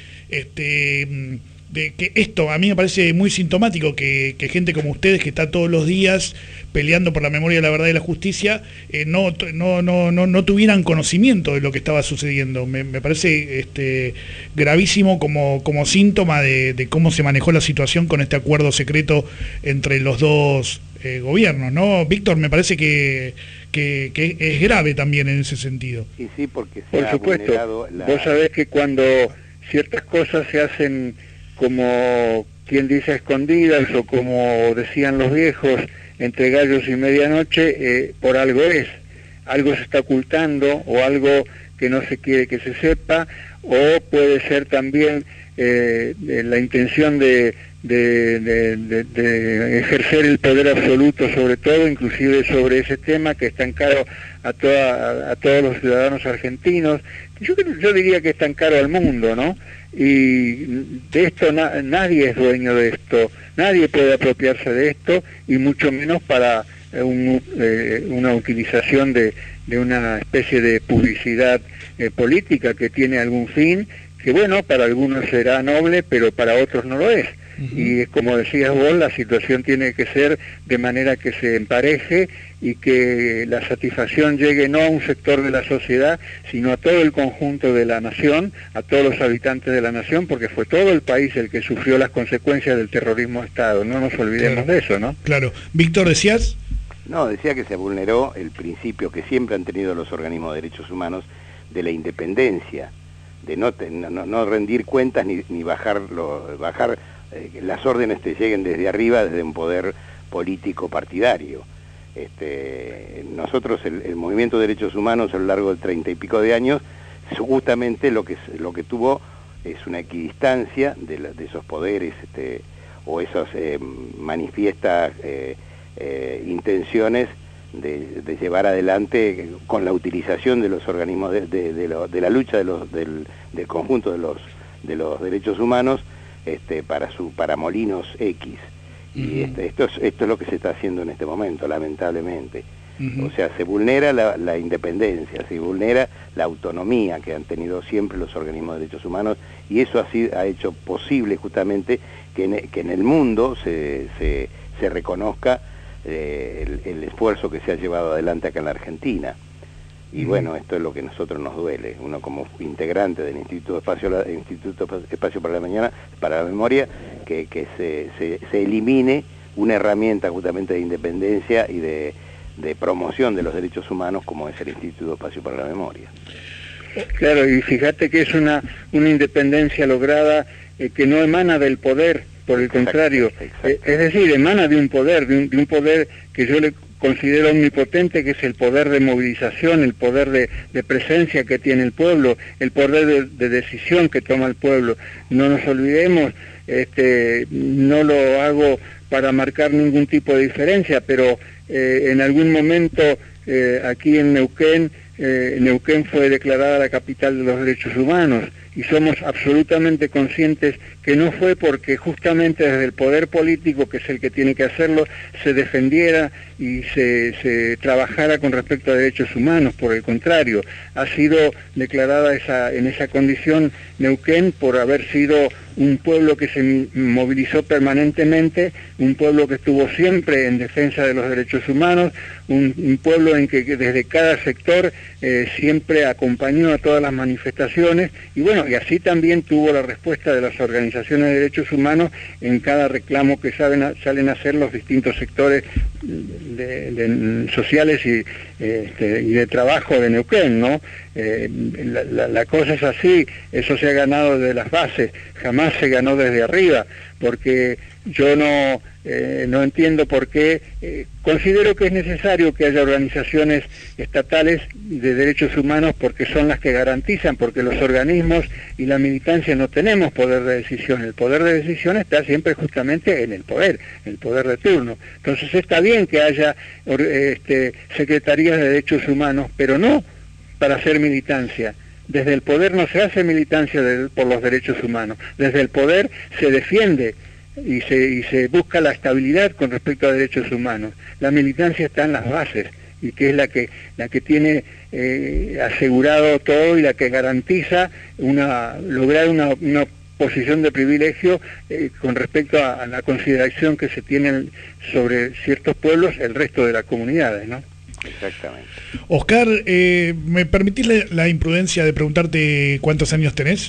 esto a mí me parece muy sintomático, que gente como ustedes, que está todos los días peleando por la memoria, la verdad y la justicia, no tuvieran conocimiento de lo que estaba sucediendo. Me parece gravísimo como síntoma de cómo se manejó la situación con este acuerdo secreto entre los dos gobiernos, ¿no? Víctor, me parece que es grave también en ese sentido. Y sí, porque por supuesto, vos sabés que cuando ciertas cosas se hacen, como quien dice, a escondidas, o como decían los viejos, entre gallos y medianoche, por algo algo se está ocultando, o algo que no se quiere que se sepa, o puede ser también la intención de ejercer el poder absoluto sobre todo, inclusive sobre ese tema que es tan caro a todos los ciudadanos argentinos. Yo diría que es tan caro al mundo, ¿no? Y de esto nadie es dueño de esto, nadie puede apropiarse de esto, y mucho menos para una utilización de una especie de publicidad política que tiene algún fin, que bueno, para algunos será noble, pero para otros no lo es. Y como decías vos, la situación tiene que ser de manera que se empareje y que la satisfacción llegue no a un sector de la sociedad, sino a todo el conjunto de la nación, a todos los habitantes de la nación, porque fue todo el país el que sufrió las consecuencias del terrorismo de Estado. No nos olvidemos de eso, ¿no? Claro. Víctor, ¿decías? No, decía que se vulneró el principio que siempre han tenido los organismos de derechos humanos de la independencia, de no rendir cuentas ni bajar las órdenes te lleguen desde arriba, desde un poder político partidario. Nosotros, el movimiento de derechos humanos a lo largo de 30 y pico de años, justamente lo que tuvo es una equidistancia de esos poderes o esas manifiestas intenciones de llevar adelante con la utilización de los organismos de la lucha del conjunto de los derechos humanos para molinos X. Y esto es lo que se está haciendo en este momento, lamentablemente. O sea, se vulnera la independencia, se vulnera la autonomía que han tenido siempre los organismos de derechos humanos, y eso así ha hecho posible justamente que en el mundo se reconozca el esfuerzo que se ha llevado adelante acá en la Argentina. Y bueno, esto es lo que a nosotros nos duele, uno como integrante del Instituto Espacio para la Memoria, que se elimine una herramienta justamente de independencia y de promoción de los derechos humanos como es el Instituto Espacio para la Memoria. Claro, y fíjate que es una independencia lograda que no emana del poder, por el contrario, es decir, emana de un poder, de un poder que yo le considero omnipotente, que es el poder de movilización, el poder de presencia que tiene el pueblo, el poder de decisión que toma el pueblo. No nos olvidemos, no lo hago para marcar ningún tipo de diferencia, pero en algún momento aquí en Neuquén, Neuquén fue declarada la capital de los derechos humanos, y somos absolutamente conscientes que no fue porque justamente desde el poder político, que es el que tiene que hacerlo, se defendiera y se trabajara con respecto a derechos humanos. Por el contrario, ha sido declarada en esa condición Neuquén por haber sido un pueblo que se movilizó permanentemente, un pueblo que estuvo siempre en defensa de los derechos humanos, un pueblo en que desde cada sector siempre acompañó a todas las manifestaciones, y bueno, y así también tuvo la respuesta de las organizaciones de derechos humanos en cada reclamo que salen a hacer los distintos sectores sociales y de trabajo de Neuquén, ¿no? La cosa es así, eso se ha ganado desde las bases, jamás se ganó desde arriba, porque yo no entiendo por qué. Considero que es necesario que haya organizaciones estatales de derechos humanos, porque son las que garantizan, porque los organismos y la militancia no tenemos poder de decisión. El poder de decisión está siempre justamente en el poder de turno. Entonces está bien que haya secretarías de derechos humanos, pero no para hacer militancia. Desde el poder no se hace militancia por los derechos humanos. Desde el poder se defiende y se busca la estabilidad con respecto a derechos humanos. La militancia está en las bases, y que es la que tiene asegurado todo y la que garantiza lograr una posición de privilegio con respecto a la consideración que se tiene sobre ciertos pueblos el resto de las comunidades, ¿no? Exactamente. Oscar, ¿me permitís la imprudencia de preguntarte cuántos años tenés?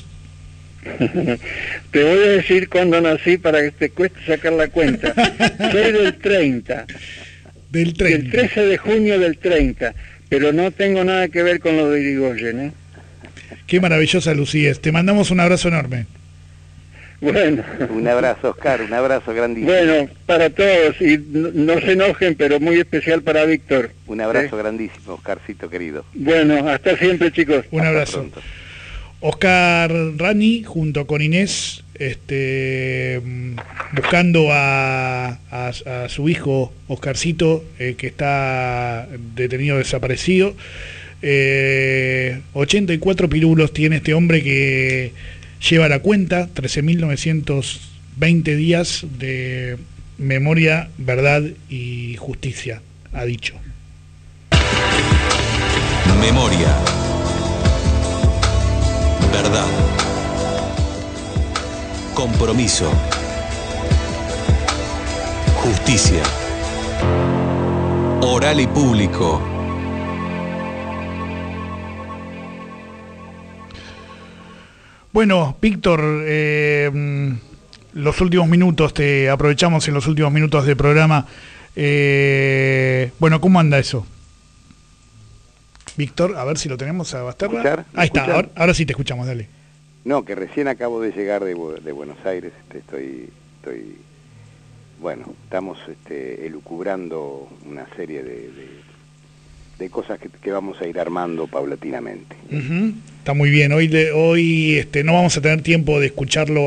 Te voy a decir cuándo nací para que te cueste sacar la cuenta. Soy del 30. Del 30. Del 13 de junio del 30, pero no tengo nada que ver con lo de Irigoyen, ¿eh? Qué maravillosa lucidez. Te mandamos un abrazo enorme. Bueno. Un abrazo, Oscar, un abrazo grandísimo. Bueno, para todos, y no se enojen, pero muy especial para Víctor. Un abrazo grandísimo, Oscarcito querido. Bueno, hasta siempre, chicos. Un abrazo. Oscar Rani, junto con Inés, buscando a su hijo, Oscarcito, que está detenido desaparecido. 84 pirulos tiene este hombre que lleva la cuenta, 13.920 días de memoria, verdad y justicia, ha dicho. Memoria. Verdad. Compromiso. justicia. Oral y Público. Bueno, Víctor, los últimos minutos, te aprovechamos en los últimos minutos del programa. Bueno, ¿cómo anda eso? Víctor, a ver si lo tenemos a Basterra. Ahí está, ahora sí te escuchamos, dale. No, que recién acabo de llegar de Buenos Aires, estoy bueno, estamos elucubrando una serie de cosas que vamos a ir armando paulatinamente. Está muy bien, hoy no vamos a tener tiempo de escucharlo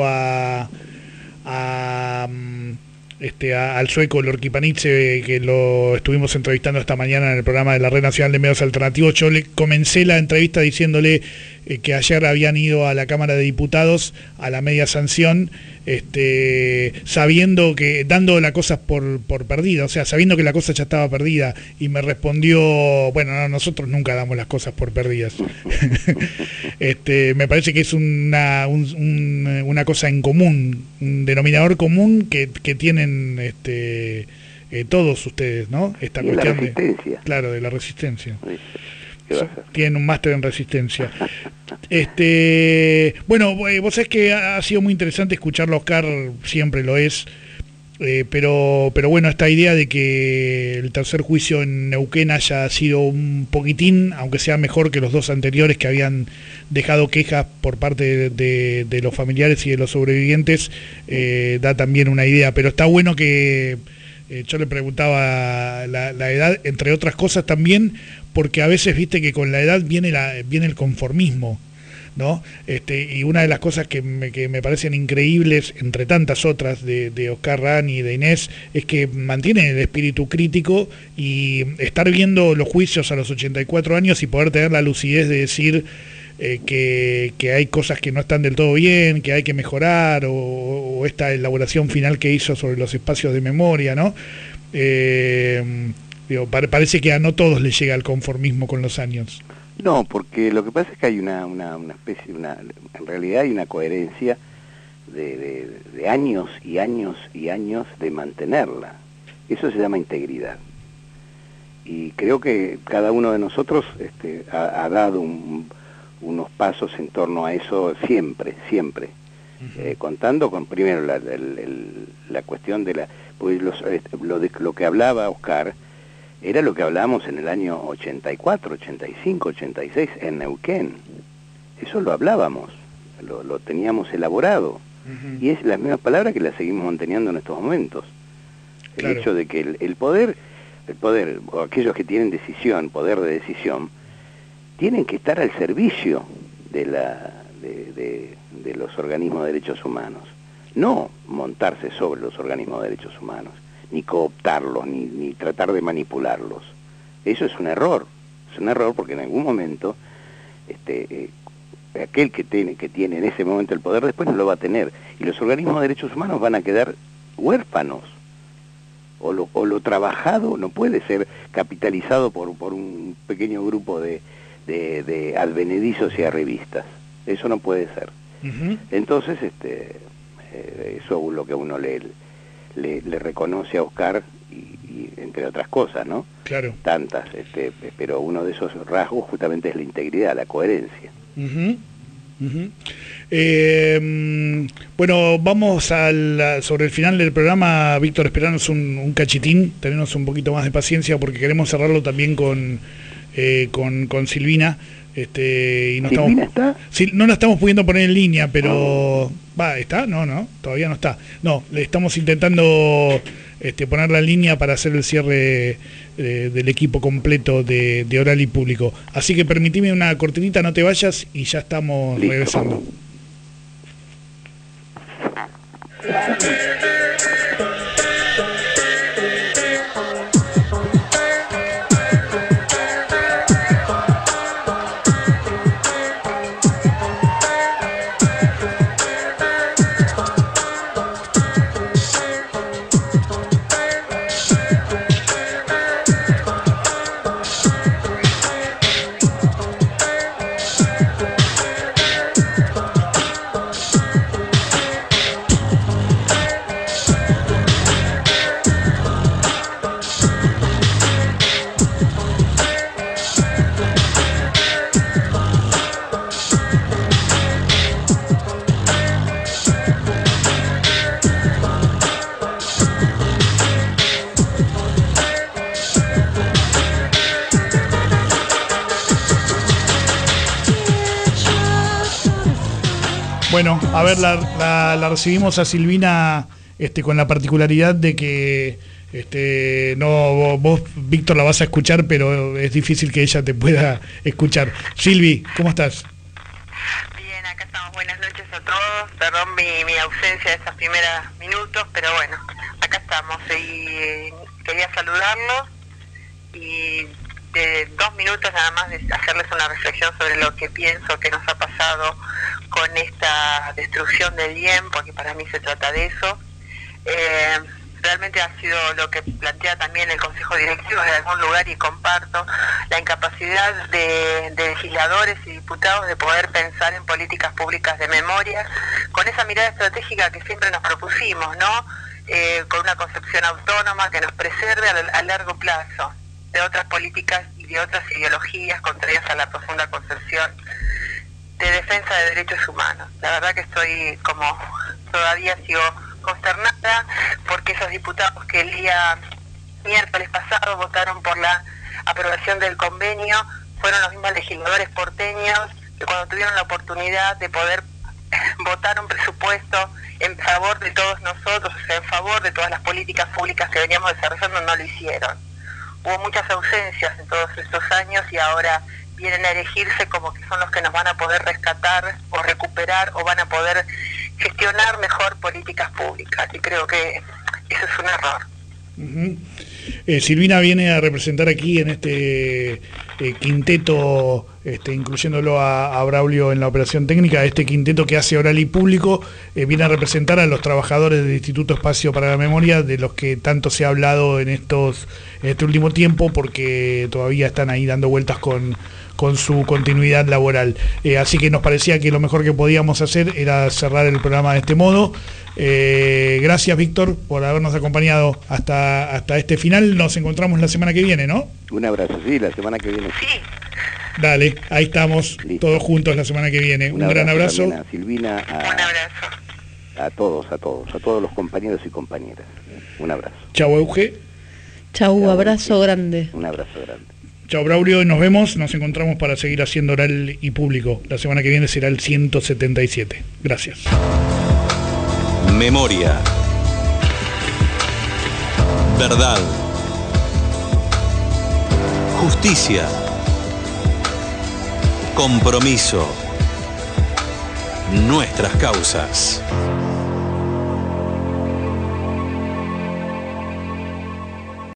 al sueco Lorquipanitze, que lo estuvimos entrevistando esta mañana en el programa de la Red Nacional de Medios Alternativos. Yo le comencé la entrevista diciéndole que ayer habían ido a la Cámara de Diputados a la media sanción, sabiendo que, dando la cosa por perdida, o sea, sabiendo que la cosa ya estaba perdida, y me respondió, bueno, no, nosotros nunca damos las cosas por perdidas. Me parece que es una cosa en común, un denominador común que tienen todos ustedes, ¿no? Esta y cuestión la resistencia. Claro, de la resistencia. Sí. Tienen un máster en resistencia. Bueno, vos sabés que ha sido muy interesante escucharlo, Oscar, siempre lo es, pero bueno, esta idea de que el tercer juicio en Neuquén haya sido un poquitín, aunque sea mejor que los dos anteriores que habían dejado quejas por parte de los familiares y de los sobrevivientes, da también una idea, pero está bueno que... yo le preguntaba la edad, entre otras cosas también, porque a veces viste que con la edad viene el conformismo, ¿no? Y una de las cosas que me parecen increíbles, entre tantas otras, de Oscar Rani y de Inés, es que mantienen el espíritu crítico, y estar viendo los juicios a los 84 años y poder tener la lucidez de decir que hay cosas que no están del todo bien, que hay que mejorar, o esta elaboración final que hizo sobre los espacios de memoria, ¿no? Parece que a no todos les llega el conformismo con los años. No, porque lo que pasa es que hay una especie, en realidad hay una coherencia de años y años y años de mantenerla. Eso se llama integridad. Y creo que cada uno de nosotros ha dado unos pasos en torno a eso siempre. Contando con primero la cuestión de pues lo que hablaba Oscar era lo que hablábamos en el año 84, 85, 86 en Neuquén. Eso lo hablábamos, lo teníamos elaborado, y es la misma palabra que la seguimos manteniendo en estos momentos. El hecho de que el poder, o aquellos que tienen poder de decisión, tienen que estar al servicio de los organismos de derechos humanos, no montarse sobre los organismos de derechos humanos, ni cooptarlos, ni tratar de manipularlos. Eso es un error porque en algún momento aquel que tiene en ese momento el poder después no lo va a tener, y los organismos de derechos humanos van a quedar huérfanos, o lo trabajado no puede ser capitalizado por un pequeño grupo de advenedizos y arribistas. Eso no puede ser. Entonces eso es lo que uno le reconoce a Oscar, y entre otras cosas, ¿no? Claro. Tantas, pero uno de esos rasgos justamente es la integridad, la coherencia. Bueno, vamos sobre el final del programa, Víctor, esperanos un cachitín, tenemos un poquito más de paciencia porque queremos cerrarlo también con Silvina. Y no ¿Silvina está? Sí, no la estamos pudiendo poner en línea, pero... ¿está? No, todavía no está. No, le estamos intentando ponerla en línea para hacer el cierre del equipo completo de Oral y Público. Así que permitime una cortinita, no te vayas, y ya estamos regresando. Bueno, a ver, la recibimos a Silvina con la particularidad de que no, vos, Víctor, la vas a escuchar, pero es difícil que ella te pueda escuchar. Silvi, ¿cómo estás? Bien, acá estamos. Buenas noches a todos. Perdón mi ausencia de esos primeros minutos, pero bueno, acá estamos. Y quería saludarlos y de 2 minutos nada más de hacerles una reflexión sobre lo que pienso que nos ha pasado con esta destrucción del IEM, porque para mí se trata de eso. Realmente ha sido lo que plantea también el Consejo Directivo de algún lugar, y comparto la incapacidad de legisladores y diputados de poder pensar en políticas públicas de memoria con esa mirada estratégica que siempre nos propusimos, ¿no? Con una concepción autónoma que nos preserve a largo plazo de otras políticas y de otras ideologías contrarias a la profunda concepción de defensa de derechos humanos. La verdad que estoy todavía sigo consternada porque esos diputados que el día miércoles pasado votaron por la aprobación del convenio fueron los mismos legisladores porteños que cuando tuvieron la oportunidad de poder votar un presupuesto en favor de todos nosotros, o sea, en favor de todas las políticas públicas que veníamos desarrollando, no lo hicieron. Hubo muchas ausencias en todos estos años y ahora vienen a elegirse como que son los que nos van a poder rescatar o recuperar o van a poder gestionar mejor políticas públicas, y creo que eso es un error. Silvina viene a representar aquí en este quinteto, incluyéndolo a Braulio en la operación técnica, este quinteto que hace Oral y Público, viene a representar a los trabajadores del Instituto Espacio para la Memoria, de los que tanto se ha hablado en este último tiempo, porque todavía están ahí dando vueltas con su continuidad laboral. Así que nos parecía que lo mejor que podíamos hacer era cerrar el programa de este modo. Gracias, Víctor, por habernos acompañado hasta este final. Nos encontramos la semana que viene, ¿no? Un abrazo, sí, la semana que viene. Sí. Dale, ahí estamos. Listo. Todos juntos la semana que viene. Un gran abrazo. A Silvina, un abrazo. A todos los compañeros y compañeras. Un abrazo. Chau, Euge. Chau, abrazo grande. Un abrazo grande. Chao, Braulio, nos vemos, nos encontramos para seguir haciendo Oral y Público. La semana que viene será el 177. Gracias. Memoria. Verdad. Justicia. Compromiso. Nuestras causas.